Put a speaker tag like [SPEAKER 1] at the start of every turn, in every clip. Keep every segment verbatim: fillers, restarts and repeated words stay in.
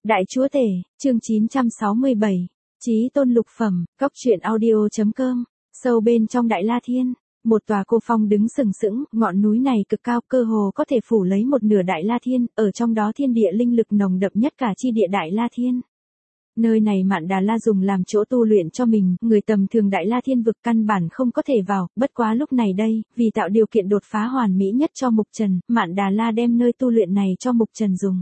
[SPEAKER 1] Đại Chúa Tể, chương chín trăm sáu mươi bảy, Chí Tôn Lục Phẩm, Cóc truyện audio.com, sâu bên trong Đại La Thiên, một tòa cô phong đứng sừng sững, ngọn núi này cực cao cơ hồ có thể phủ lấy một nửa Đại La Thiên, ở trong đó thiên địa linh lực nồng đậm nhất cả chi địa Đại La Thiên. Nơi này Mạn Đà La dùng làm chỗ tu luyện cho mình, người tầm thường Đại La Thiên vực căn bản không có thể vào, bất quá lúc này đây, vì tạo điều kiện đột phá hoàn mỹ nhất cho Mục Trần, Mạn Đà La đem nơi tu luyện này cho Mục Trần dùng.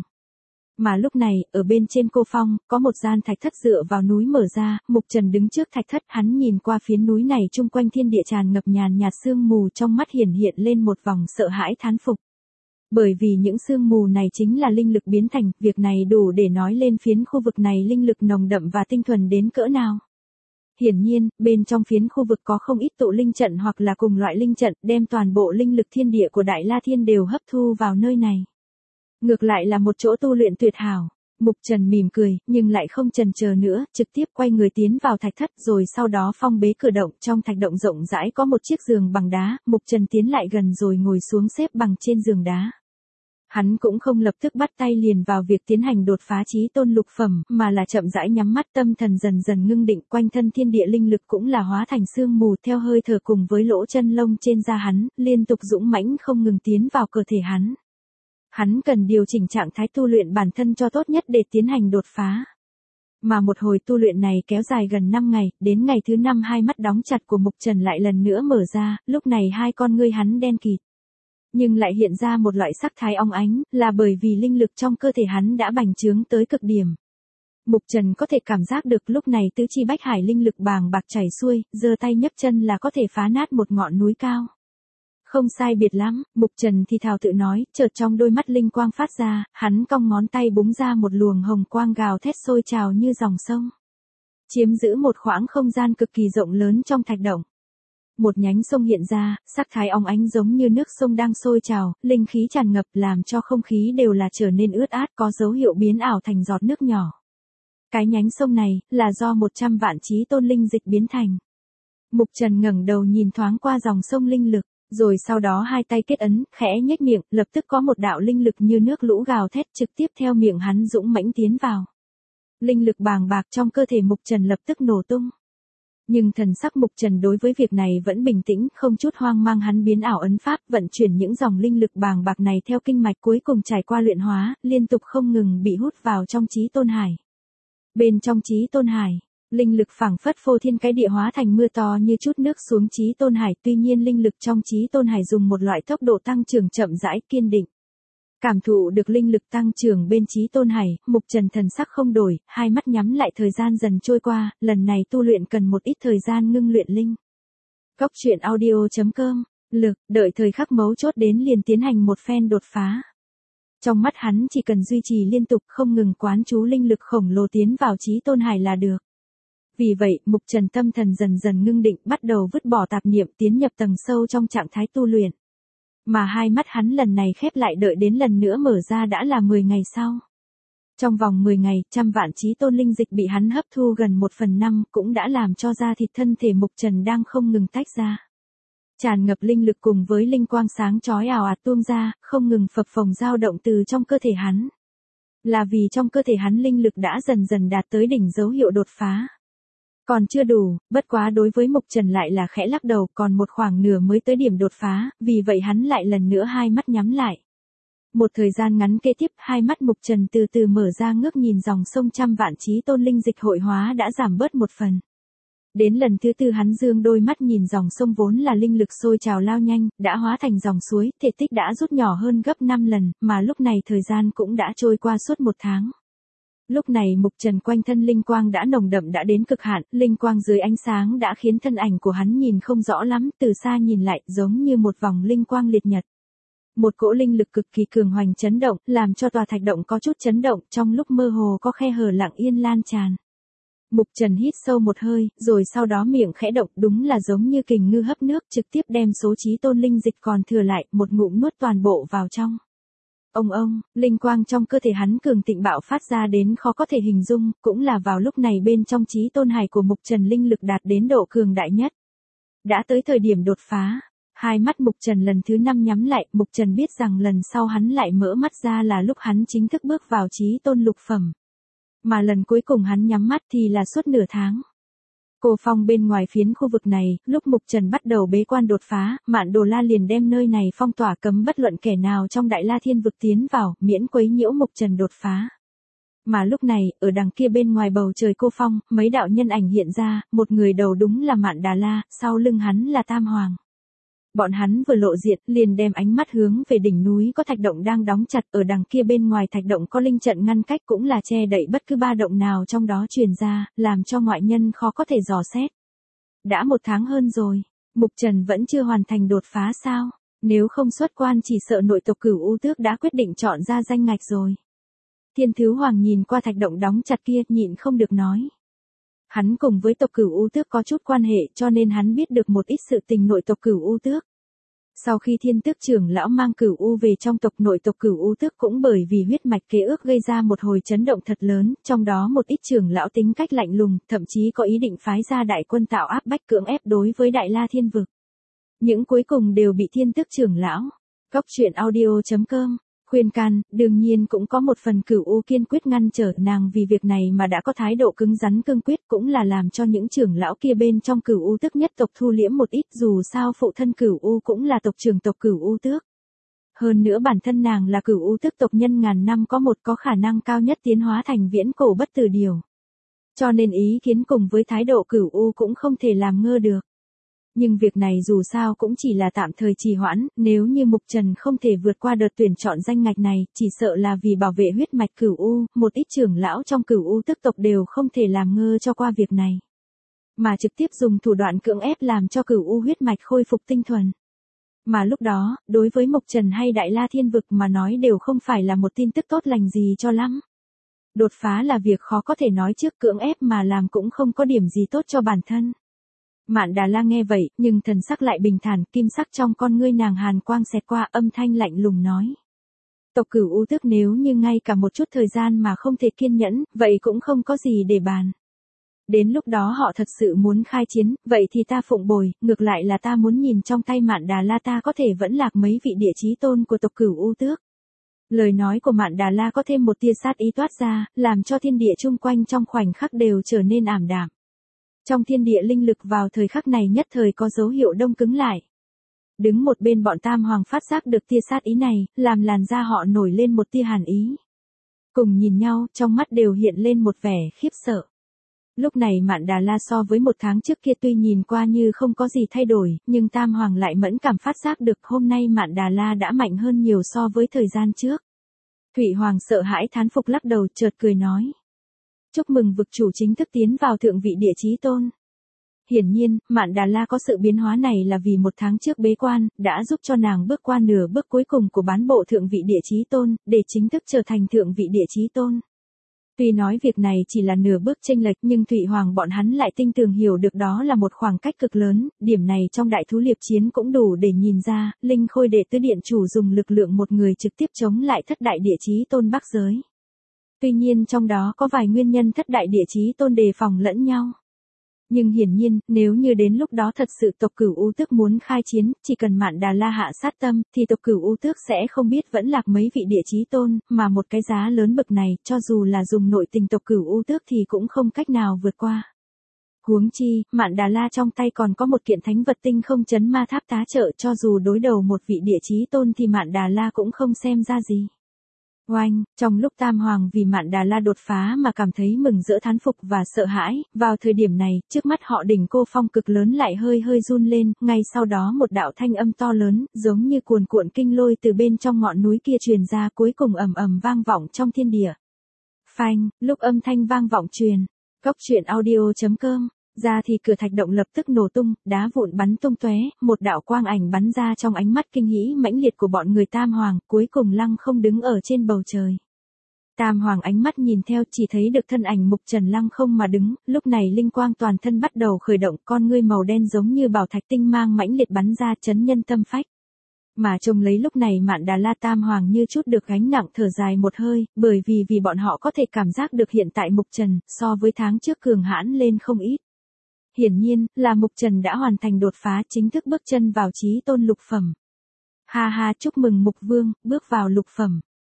[SPEAKER 1] Mà lúc này, ở bên trên cô phong, có một gian thạch thất dựa vào núi mở ra, Mục Trần đứng trước thạch thất, hắn nhìn qua phiến núi này chung quanh thiên địa tràn ngập nhàn nhạt sương mù, trong mắt hiển hiện lên một vòng sợ hãi thán phục. Bởi vì những sương mù này chính là linh lực biến thành, việc này đủ để nói lên phiến khu vực này linh lực nồng đậm và tinh thuần đến cỡ nào. Hiển nhiên, bên trong phiến khu vực có không ít tụ linh trận hoặc là cùng loại linh trận, đem toàn bộ linh lực thiên địa của Đại La Thiên đều hấp thu vào nơi này. Ngược lại là một chỗ tu luyện tuyệt hảo. Mục Trần mỉm cười, nhưng lại không chần chờ nữa, trực tiếp quay người tiến vào thạch thất, rồi sau đó phong bế cửa động, trong thạch động rộng rãi có một chiếc giường bằng đá, Mục Trần tiến lại gần rồi ngồi xuống xếp bằng trên giường đá. Hắn cũng không lập tức bắt tay liền vào việc tiến hành đột phá Chí Tôn Lục Phẩm, mà là chậm rãi nhắm mắt, tâm thần dần dần ngưng định, quanh thân thiên địa linh lực cũng là hóa thành sương mù, theo hơi thở cùng với lỗ chân lông trên da hắn, liên tục dũng mãnh không ngừng tiến vào cơ thể hắn. Hắn cần điều chỉnh trạng thái tu luyện bản thân cho tốt nhất để tiến hành đột phá. Mà một hồi tu luyện này kéo dài gần năm ngày, đến ngày thứ năm hai mắt đóng chặt của Mục Trần lại lần nữa mở ra, lúc này hai con ngươi hắn đen kịt. Nhưng lại hiện ra một loại sắc thái óng ánh, là bởi vì linh lực trong cơ thể hắn đã bành trướng tới cực điểm. Mục Trần có thể cảm giác được lúc này tứ chi bách hải linh lực bàng bạc chảy xuôi, giơ tay nhấc chân là có thể phá nát một ngọn núi cao. Không sai biệt lắm, Mục Trần thì thào tự nói, chợt trong đôi mắt linh quang phát ra, hắn cong ngón tay búng ra một luồng hồng quang gào thét sôi trào như dòng sông. Chiếm giữ một khoảng không gian cực kỳ rộng lớn trong thạch động. Một nhánh sông hiện ra, sắc thái óng ánh giống như nước sông đang sôi trào, linh khí tràn ngập làm cho không khí đều là trở nên ướt át, có dấu hiệu biến ảo thành giọt nước nhỏ. Cái nhánh sông này, là do một trăm vạn Chí Tôn linh dịch biến thành. Mục Trần ngẩng đầu nhìn thoáng qua dòng sông linh lực. Rồi sau đó hai tay kết ấn, khẽ nhếch miệng, lập tức có một đạo linh lực như nước lũ gào thét trực tiếp theo miệng hắn dũng mãnh tiến vào. Linh lực bàng bạc trong cơ thể Mục Trần lập tức nổ tung. Nhưng thần sắc Mục Trần đối với việc này vẫn bình tĩnh, không chút hoang mang, hắn biến ảo ấn pháp, vận chuyển những dòng linh lực bàng bạc này theo kinh mạch cuối cùng trải qua luyện hóa, liên tục không ngừng bị hút vào trong Chí Tôn Hải. Bên trong Chí Tôn Hải, linh lực phảng phất phô thiên cái địa hóa thành mưa to như chút nước xuống Chí Tôn Hải, tuy nhiên linh lực trong Chí Tôn Hải dùng một loại tốc độ tăng trưởng chậm rãi kiên định. Cảm thụ được linh lực tăng trưởng bên Chí Tôn Hải, Mục Trần thần sắc không đổi, hai mắt nhắm lại, thời gian dần trôi qua, lần này tu luyện cần một ít thời gian ngưng luyện linh. Cóc truyện audio.com, lực, đợi thời khắc mấu chốt đến liền tiến hành một phen đột phá. Trong mắt hắn chỉ cần duy trì liên tục không ngừng quán chú linh lực khổng lồ tiến vào Chí Tôn Hải là được. Vì vậy, Mục Trần tâm thần dần dần ngưng định, bắt đầu vứt bỏ tạp niệm, tiến nhập tầng sâu trong trạng thái tu luyện. Mà hai mắt hắn lần này khép lại, đợi đến lần nữa mở ra đã là mười ngày sau. Trong vòng mười ngày, trăm vạn Chí Tôn linh dịch bị hắn hấp thu gần một phần năm, cũng đã làm cho da thịt thân thể Mục Trần đang không ngừng tách ra. Tràn ngập linh lực cùng với linh quang sáng chói ào ạt tuôn ra, không ngừng phập phồng dao động từ trong cơ thể hắn. Là vì trong cơ thể hắn linh lực đã dần dần đạt tới đỉnh dấu hiệu đột phá. Còn chưa đủ, bất quá đối với Mục Trần lại là khẽ lắc đầu, còn một khoảng nửa mới tới điểm đột phá, vì vậy hắn lại lần nữa hai mắt nhắm lại. Một thời gian ngắn kế tiếp, hai mắt Mục Trần từ từ mở ra, ngước nhìn dòng sông trăm vạn Chí Tôn linh dịch hội hóa đã giảm bớt một phần. Đến lần thứ tư hắn dương đôi mắt nhìn dòng sông vốn là linh lực sôi trào lao nhanh, đã hóa thành dòng suối, thể tích đã rút nhỏ hơn gấp năm lần, mà lúc này thời gian cũng đã trôi qua suốt một tháng. Lúc này Mục Trần quanh thân linh quang đã nồng đậm đã đến cực hạn, linh quang dưới ánh sáng đã khiến thân ảnh của hắn nhìn không rõ lắm, từ xa nhìn lại giống như một vòng linh quang liệt nhật. Một cỗ linh lực cực kỳ cường hoành chấn động, làm cho tòa thạch động có chút chấn động, trong lúc mơ hồ có khe hở lặng yên lan tràn. Mục Trần hít sâu một hơi, rồi sau đó miệng khẽ động, đúng là giống như kình ngư hấp nước, trực tiếp đem số Chí Tôn linh dịch còn thừa lại, một ngụm nuốt toàn bộ vào trong. Ông ông, linh quang trong cơ thể hắn cường thịnh bạo phát ra đến khó có thể hình dung, cũng là vào lúc này bên trong Chí Tôn Hải của Mục Trần linh lực đạt đến độ cường đại nhất. Đã tới thời điểm đột phá, hai mắt Mục Trần lần thứ năm nhắm lại, Mục Trần biết rằng lần sau hắn lại mở mắt ra là lúc hắn chính thức bước vào Chí Tôn Lục Phẩm. Mà lần cuối cùng hắn nhắm mắt thì là suốt nửa tháng. Cô phong bên ngoài phiến khu vực này, lúc Mục Trần bắt đầu bế quan đột phá, Mạn Đồ La liền đem nơi này phong tỏa cấm bất luận kẻ nào trong Đại La Thiên vực tiến vào, miễn quấy nhiễu Mục Trần đột phá. Mà lúc này, ở đằng kia bên ngoài bầu trời cô phong, mấy đạo nhân ảnh hiện ra, một người đầu đúng là Mạn Đà La, sau lưng hắn là Tam Hoàng. Bọn hắn vừa lộ diện, liền đem ánh mắt hướng về đỉnh núi có thạch động đang đóng chặt, ở đằng kia bên ngoài thạch động có linh trận ngăn cách cũng là che đậy bất cứ ba động nào trong đó truyền ra, làm cho ngoại nhân khó có thể dò xét. Đã một tháng hơn rồi, Mục Trần vẫn chưa hoàn thành đột phá sao? Nếu không xuất quan chỉ sợ nội tộc Cửu U Tước đã quyết định chọn ra danh ngạch rồi. Thiên Thứ Hoàng nhìn qua thạch động đóng chặt kia, nhịn không được nói. Hắn cùng với tộc Cửu U Tước có chút quan hệ cho nên hắn biết được một ít sự tình nội tộc Cửu U Tước. Sau khi Thiên Tước trưởng lão mang Cửu U về trong tộc, nội tộc Cửu U Tước cũng bởi vì huyết mạch kế ước gây ra một hồi chấn động thật lớn, trong đó một ít trưởng lão tính cách lạnh lùng, thậm chí có ý định phái ra đại quân tạo áp bách cưỡng ép đối với Đại La Thiên vực. Những cuối cùng đều bị Thiên Tước trưởng lão. Cóc truyện audio chấm com khuyên can, đương nhiên cũng có một phần Cửu U kiên quyết ngăn trở nàng vì việc này mà đã có thái độ cứng rắn cương quyết, cũng là làm cho những trưởng lão kia bên trong Cửu U Tước nhất tộc thu liễm một ít, dù sao phụ thân Cửu U cũng là tộc trưởng tộc Cửu U Tước. Hơn nữa bản thân nàng là Cửu U Tước tộc nhân ngàn năm có một, có khả năng cao nhất tiến hóa thành viễn cổ bất tử điều. Cho nên ý kiến cùng với thái độ Cửu U cũng không thể làm ngơ được. Nhưng việc này dù sao cũng chỉ là tạm thời trì hoãn, nếu như Mục Trần không thể vượt qua đợt tuyển chọn danh ngạch này, chỉ sợ là vì bảo vệ huyết mạch Cửu U, một ít trưởng lão trong Cửu U Tước tộc đều không thể làm ngơ cho qua việc này. Mà trực tiếp dùng thủ đoạn cưỡng ép làm cho Cửu U huyết mạch khôi phục tinh thuần. Mà lúc đó, đối với Mục Trần hay Đại La Thiên vực mà nói đều không phải là một tin tức tốt lành gì cho lắm. Đột phá là việc khó có thể nói trước, cưỡng ép mà làm cũng không có điểm gì tốt cho bản thân. Mạn Đà La nghe vậy, nhưng thần sắc lại bình thản, kim sắc trong con ngươi nàng hàn quang xẹt qua, âm thanh lạnh lùng nói. Tộc Cửu U Tước nếu như ngay cả một chút thời gian mà không thể kiên nhẫn, vậy cũng không có gì để bàn. Đến lúc đó họ thật sự muốn khai chiến, vậy thì ta phụng bồi, ngược lại là ta muốn nhìn trong tay Mạn Đà La ta có thể vẫn lạc mấy vị địa chí tôn của tộc Cửu U Tước. Lời nói của Mạn Đà La có thêm một tia sát ý toát ra, làm cho thiên địa chung quanh trong khoảnh khắc đều trở nên ảm đạm. Trong thiên địa linh lực vào thời khắc này nhất thời có dấu hiệu đông cứng lại. Đứng một bên bọn Tam Hoàng phát giác được tia sát ý này, làm làn da họ nổi lên một tia hàn ý. Cùng nhìn nhau, trong mắt đều hiện lên một vẻ khiếp sợ. Lúc này Mạn Đà La so với một tháng trước kia tuy nhìn qua như không có gì thay đổi, nhưng Tam Hoàng lại mẫn cảm phát giác được hôm nay Mạn Đà La đã mạnh hơn nhiều so với thời gian trước. Thủy Hoàng sợ hãi thán phục lắc đầu, chợt cười nói. Chúc mừng vực chủ chính thức tiến vào thượng vị địa chí tôn. Hiển nhiên, Mạn Đà La có sự biến hóa này là vì một tháng trước bế quan, đã giúp cho nàng bước qua nửa bước cuối cùng của bán bộ thượng vị địa chí tôn, để chính thức trở thành thượng vị địa chí tôn. Tuy nói việc này chỉ là nửa bước chênh lệch nhưng Thủy Hoàng bọn hắn lại tinh tường hiểu được đó là một khoảng cách cực lớn, điểm này trong đại thú liệp chiến cũng đủ để nhìn ra, Linh Khôi đệ tứ điện chủ dùng lực lượng một người trực tiếp chống lại thất đại địa chí tôn Bắc giới. Tuy nhiên trong đó có vài nguyên nhân thất đại địa chí tôn đề phòng lẫn nhau. Nhưng hiển nhiên, nếu như đến lúc đó thật sự tộc Cửu U Tước muốn khai chiến, chỉ cần Mạn Đà La hạ sát tâm, thì tộc Cửu U Tước sẽ không biết vẫn lạc mấy vị địa chí tôn, mà một cái giá lớn bậc này, cho dù là dùng nội tình tộc Cửu U Tước thì cũng không cách nào vượt qua. Huống chi, Mạn Đà La trong tay còn có một kiện thánh vật tinh không chấn ma tháp tá trợ, cho dù đối đầu một vị địa chí tôn thì Mạn Đà La cũng không xem ra gì. Oanh, trong lúc Tam Hoàng vì Mạn Đà La đột phá mà cảm thấy mừng rỡ thán phục và sợ hãi, vào thời điểm này, trước mắt họ đỉnh cô phong cực lớn lại hơi hơi run lên, ngay sau đó một đạo thanh âm to lớn, giống như cuồn cuộn kinh lôi từ bên trong ngọn núi kia truyền ra, cuối cùng ầm ầm vang vọng trong thiên địa. Phanh, lúc âm thanh vang vọng truyền, cóc truyện audio chấm com, ra thì cửa thạch động lập tức nổ tung, đá vụn bắn tung tóe, một đạo quang ảnh bắn ra trong ánh mắt kinh hãi mãnh liệt của bọn người Tam Hoàng, cuối cùng lăng không đứng ở trên bầu trời. Tam Hoàng ánh mắt nhìn theo chỉ thấy được thân ảnh Mục Trần lăng không mà đứng, lúc này linh quang toàn thân bắt đầu khởi động, con ngươi màu đen giống như bảo thạch tinh mang mãnh liệt bắn ra chấn nhân tâm phách. Mà trông lấy lúc này Mạn Đà La Tam Hoàng như chút được gánh nặng thở dài một hơi, bởi vì vì bọn họ có thể cảm giác được hiện tại Mục Trần, so với tháng trước cường hãn lên không ít. Hiển nhiên, là Mục Trần đã hoàn thành đột phá chính thức bước chân vào chí tôn lục phẩm. Ha ha, chúc mừng Mục Vương, bước vào lục phẩm.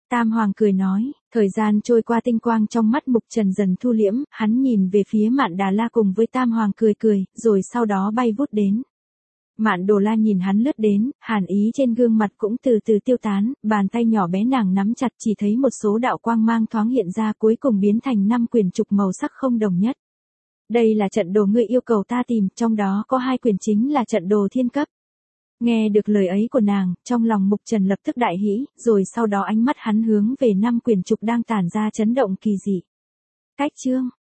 [SPEAKER 1] Tam Hoàng cười nói, thời gian trôi qua tinh quang trong mắt Mục Trần dần thu liễm, hắn nhìn về phía Mạn Đà La cùng với Tam Hoàng cười cười, rồi sau đó bay vút đến. Mạn Đồ La nhìn hắn lướt đến, hàn ý trên gương mặt cũng từ từ tiêu tán, bàn tay nhỏ bé nàng nắm chặt chỉ thấy một số đạo quang mang thoáng hiện ra cuối cùng biến thành năm quyển trục màu sắc không đồng nhất. Đây là trận đồ ngươi yêu cầu ta tìm, trong đó có hai quyển chính là trận đồ thiên cấp. Nghe được lời ấy của nàng, trong lòng Mục Trần lập tức đại hỉ, rồi sau đó ánh mắt hắn hướng về năm quyển trục đang tản ra chấn động kỳ dị. Cách chương